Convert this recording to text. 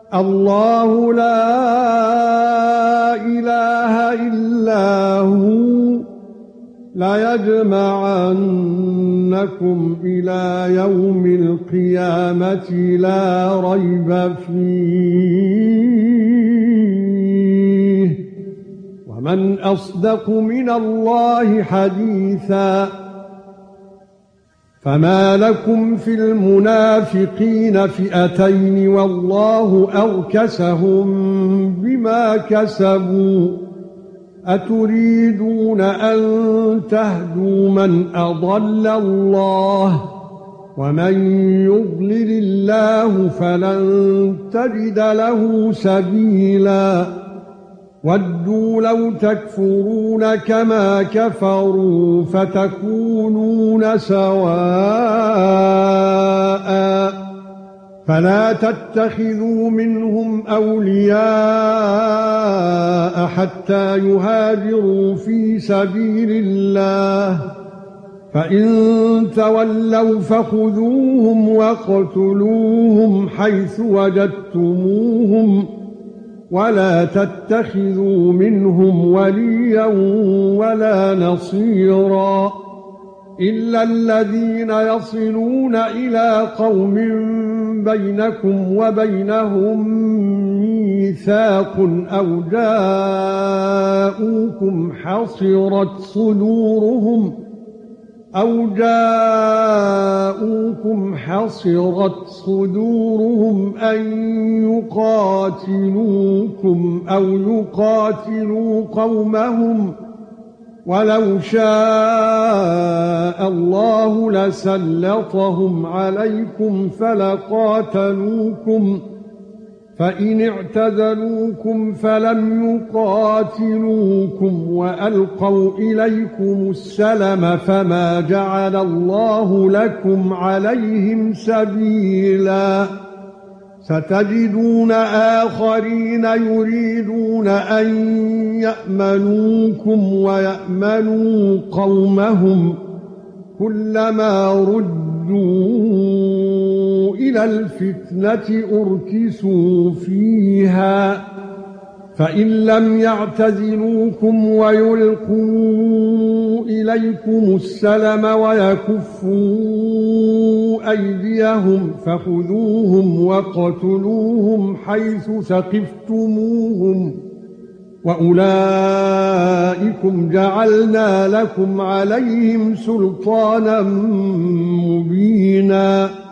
الله لا إله إلا هو لا يجمعنكم إلى يوم القيامة لا ريب فيه ومن أصدق من الله حديثا فما لكم في المنافقين فئتين والله أركسهم بما كسبوا أتريدون أن تهدوا من أضل الله ومن يضلل الله فلن تجد له سبيلا ودوا لو تكفرون كما كفروا فتكونون سواء فلا تتخذوا منهم أولياء حتى يهاجروا في سبيل الله فإن تولوا فخذوهم واقتلوهم حيث وجدتموهم ولا تتخذوا منهم وليا ولا نصيرا إلا الذين يصلون إلى قوم بينكم وبينهم ميثاق أو جاءوكم حصرت صدورهم أن يقاتلوكم أو يقاتلوا قومهم ولو شاء الله لسلطهم عليكم فلقاتلوكم فإن اعتزلوكم فلم يقاتلوكم وألقوا إليكم السلم فما جعل الله لكم عليهم سبيلا ستجدون آخرين يريدون أن يأمنوكم ويأمنوا قومهم كلما ردوا إلى الفتنة أركسوا فيها فإن لم يعتزلوكم ويلقوا إليكم السلم ويكفوا أيديهم فخذوهم واقتلوهم حيث ثقفتموهم وأولئكم جعلنا لكم عليهم سلطانا مبينا